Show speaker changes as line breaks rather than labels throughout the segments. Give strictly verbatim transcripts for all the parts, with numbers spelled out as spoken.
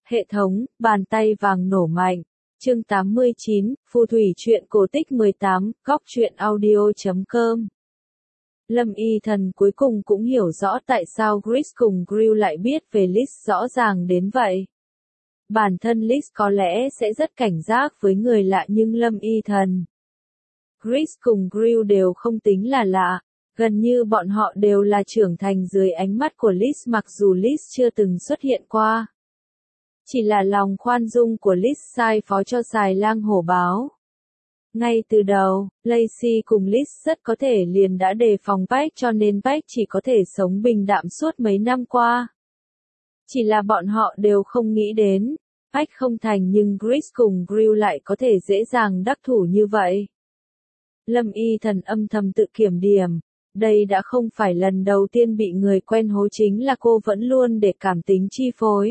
Hệ thống, bàn tay vàng nổ mạnh. Chương tám mươi chín, Phù thủy truyện cổ tích mười tám, góc truyện audio chấm com. Lâm Y Thần cuối cùng cũng hiểu rõ tại sao Chris cùng Grill lại biết về Liz rõ ràng đến vậy. Bản thân Liz có lẽ sẽ rất cảnh giác với người lạ nhưng Lâm Y Thần, Chris cùng Grill đều không tính là lạ. Gần như bọn họ đều là trưởng thành dưới ánh mắt của Liz mặc dù Liz chưa từng xuất hiện qua. Chỉ là lòng khoan dung của Liz sai phó cho xài lang hổ báo. Ngay từ đầu, Lacey cùng Liz rất có thể liền đã đề phòng Pac cho nên Pac chỉ có thể sống bình đạm suốt mấy năm qua. Chỉ là bọn họ đều không nghĩ đến, Pac không thành nhưng Chris cùng Grill lại có thể dễ dàng đắc thủ như vậy. Lâm Y Thần âm thầm tự kiểm điểm. Đây đã không phải lần đầu tiên bị người quen hố chính là cô vẫn luôn để cảm tính chi phối.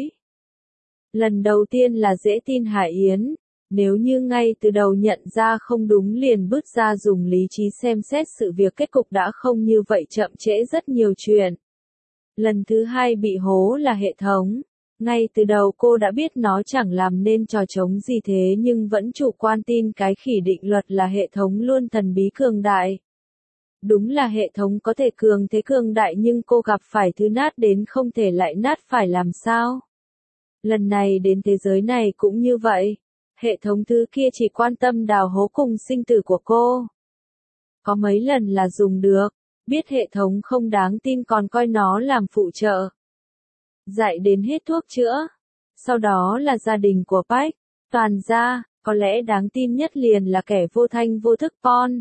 Lần đầu tiên là dễ tin Hải Yến, nếu như ngay từ đầu nhận ra không đúng liền bước ra dùng lý trí xem xét sự việc kết cục đã không như vậy chậm trễ rất nhiều chuyện. Lần thứ hai bị hố là hệ thống. Ngay từ đầu cô đã biết nó chẳng làm nên trò trống gì thế nhưng vẫn chủ quan tin cái khỉ định luật là hệ thống luôn thần bí cường đại. Đúng là hệ thống có thể cường thế cường đại nhưng cô gặp phải thứ nát đến không thể lại nát phải làm sao? Lần này đến thế giới này cũng như vậy. Hệ thống thứ kia chỉ quan tâm đào hố cùng sinh tử của cô. Có mấy lần là dùng được, biết hệ thống không đáng tin còn coi nó làm phụ trợ. Dạy đến hết thuốc chữa. Sau đó là gia đình của Pac, toàn ra, có lẽ đáng tin nhất liền là kẻ vô thanh vô thức Pon.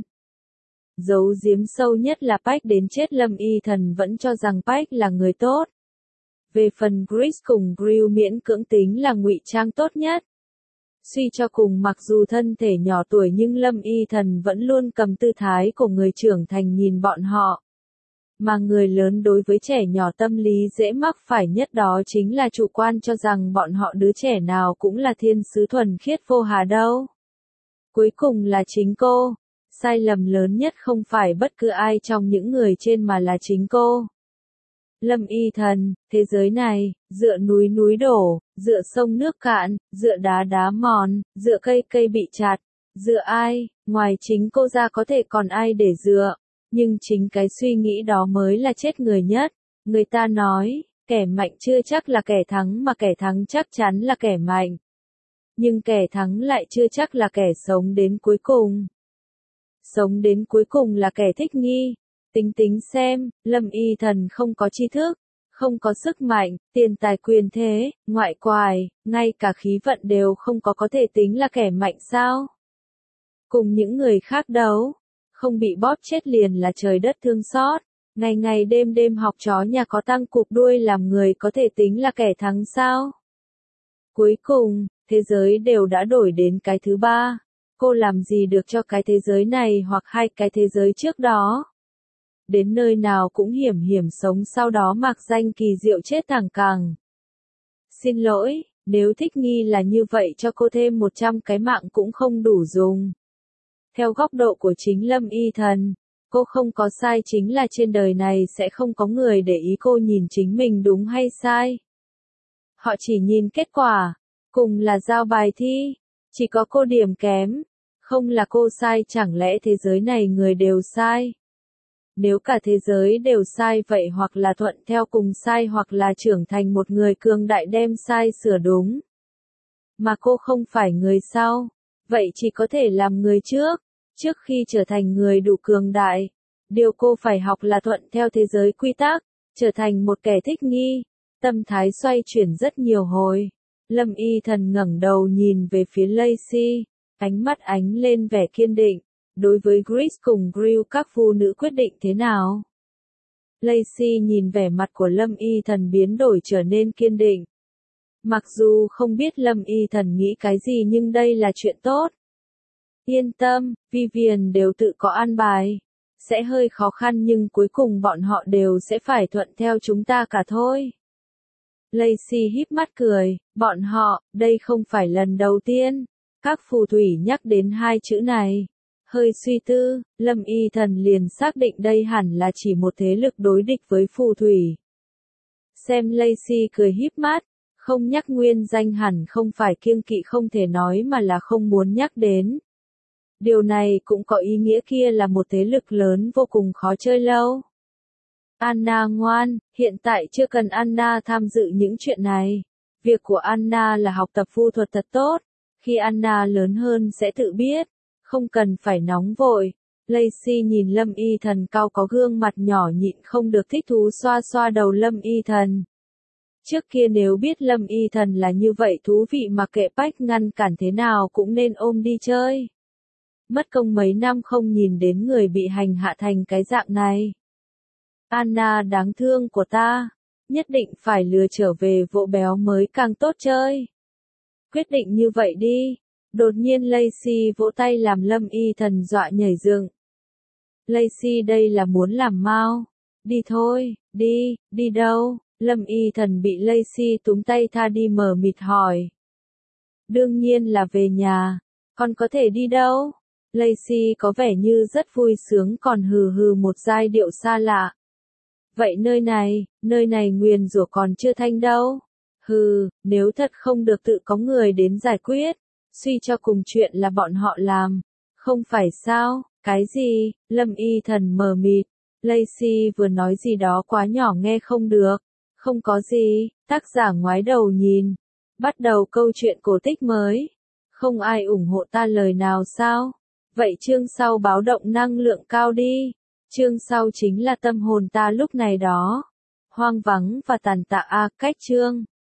Giấu giếm sâu nhất là Pac đến chết Lâm Y Thần vẫn cho rằng Pac là người tốt. Về phần Chris cùng Grill miễn cưỡng tính là ngụy trang tốt nhất. Suy cho cùng mặc dù thân thể nhỏ tuổi nhưng Lâm Y Thần vẫn luôn cầm tư thái của người trưởng thành nhìn bọn họ. Mà người lớn đối với trẻ nhỏ tâm lý dễ mắc phải nhất đó chính là chủ quan cho rằng bọn họ đứa trẻ nào cũng là thiên sứ thuần khiết vô hà đâu. Cuối cùng là chính cô. Sai lầm lớn nhất không phải bất cứ ai trong những người trên mà là chính cô. Lâm Y Thần, thế giới này, dựa núi núi đổ, dựa sông nước cạn, dựa đá đá mòn, dựa cây cây bị chặt, dựa ai, ngoài chính cô ra có thể còn ai để dựa. Nhưng chính cái suy nghĩ đó mới là chết người nhất. Người ta nói, kẻ mạnh chưa chắc là kẻ thắng mà kẻ thắng chắc chắn là kẻ mạnh. Nhưng kẻ thắng lại chưa chắc là kẻ sống đến cuối cùng. Sống đến cuối cùng là kẻ thích nghi. Tính tính xem, Lâm Y Thần không có tri thức, không có sức mạnh, tiền tài quyền thế, ngoại quài, ngay cả khí vận đều không có có thể tính là kẻ mạnh sao? Cùng những người khác đấu, không bị bóp chết liền là trời đất thương xót, ngày ngày đêm đêm học chó nhà có tăng cụp đuôi làm người có thể tính là kẻ thắng sao? Cuối cùng, thế giới đều đã đổi đến cái thứ ba. Cô làm gì được cho cái thế giới này hoặc hai cái thế giới trước đó. Đến nơi nào cũng hiểm hiểm sống sau đó mặc danh kỳ diệu chết thẳng cẳng. Xin lỗi, nếu thích nghi là như vậy cho cô thêm một trăm cái mạng cũng không đủ dùng. Theo góc độ của chính Lâm Y Thần, cô không có sai chính là trên đời này sẽ không có người để ý cô nhìn chính mình đúng hay sai. Họ chỉ nhìn kết quả, cùng là giao bài thi. Chỉ có cô điểm kém, không là cô sai chẳng lẽ thế giới này người đều sai. Nếu cả thế giới đều sai vậy hoặc là thuận theo cùng sai hoặc là trưởng thành một người cường đại đem sai sửa đúng. Mà cô không phải người sau, vậy chỉ có thể làm người trước, trước khi trở thành người đủ cường đại. Điều cô phải học là thuận theo thế giới quy tắc, trở thành một kẻ thích nghi, tâm thái xoay chuyển rất nhiều hồi. Lâm Y Thần ngẩng đầu nhìn về phía Lacey, ánh mắt ánh lên vẻ kiên định. Đối với Chris cùng Grill các phụ nữ quyết định thế nào? Lacey nhìn vẻ mặt của Lâm Y Thần biến đổi trở nên kiên định. Mặc dù không biết Lâm Y Thần nghĩ cái gì nhưng đây là chuyện tốt. Yên tâm, Vivian đều tự có an bài. Sẽ hơi khó khăn nhưng cuối cùng bọn họ đều sẽ phải thuận theo chúng ta cả thôi. Lacey híp mắt cười, bọn họ, đây không phải lần đầu tiên. Các phù thủy nhắc đến hai chữ này. Hơi suy tư, Lâm Y Thần liền xác định đây hẳn là chỉ một thế lực đối địch với phù thủy. Xem Lacey cười híp mắt, Không nhắc nguyên danh hẳn không phải kiêng kỵ không thể nói mà là không muốn nhắc đến. Điều này cũng có ý nghĩa kia là một thế lực lớn vô cùng khó chơi lâu. Anna ngoan, hiện tại chưa cần Anna tham dự những chuyện này. Việc của Anna là học tập vu thuật thật tốt. Khi Anna lớn hơn sẽ tự biết. Không cần phải nóng vội. Lacey nhìn Lâm Y Thần cao có gương mặt nhỏ nhịn không được thích thú xoa xoa đầu Lâm Y Thần. Trước kia nếu biết Lâm Y Thần là như vậy thú vị mà kệ Bách ngăn cản thế nào cũng nên ôm đi chơi. Mất công mấy năm không nhìn đến người bị hành hạ thành cái dạng này. Anna đáng thương của ta, nhất định phải lừa trở về vỗ béo mới càng tốt chơi. Quyết định như vậy đi. Đột nhiên Lacey vỗ tay làm Lâm Y Thần dọa nhảy dựng. Lacey đây là muốn làm mau. Đi thôi, đi, đi đâu? Lâm Y Thần bị Lacey túm tay tha đi mờ mịt hỏi. Đương nhiên là về nhà, con có thể đi đâu? Lacey có vẻ như rất vui sướng còn hừ hừ một giai điệu xa lạ. Vậy nơi này, nơi này nguyền rủa còn chưa thanh đâu. Hừ, nếu thật không được tự có người đến giải quyết, suy cho cùng chuyện là bọn họ làm. Không phải sao, cái gì, Lâm Y Thần mờ mịt. Lacey vừa nói gì đó quá nhỏ nghe không được. Không có gì, tác giả ngoái đầu nhìn. Bắt đầu câu chuyện cổ tích mới. Không ai ủng hộ ta lời nào sao? Vậy chương sau báo động năng lượng cao đi. Chương sau chính là tâm hồn ta lúc này đó. Hoang vắng và tàn tạ a cách chương.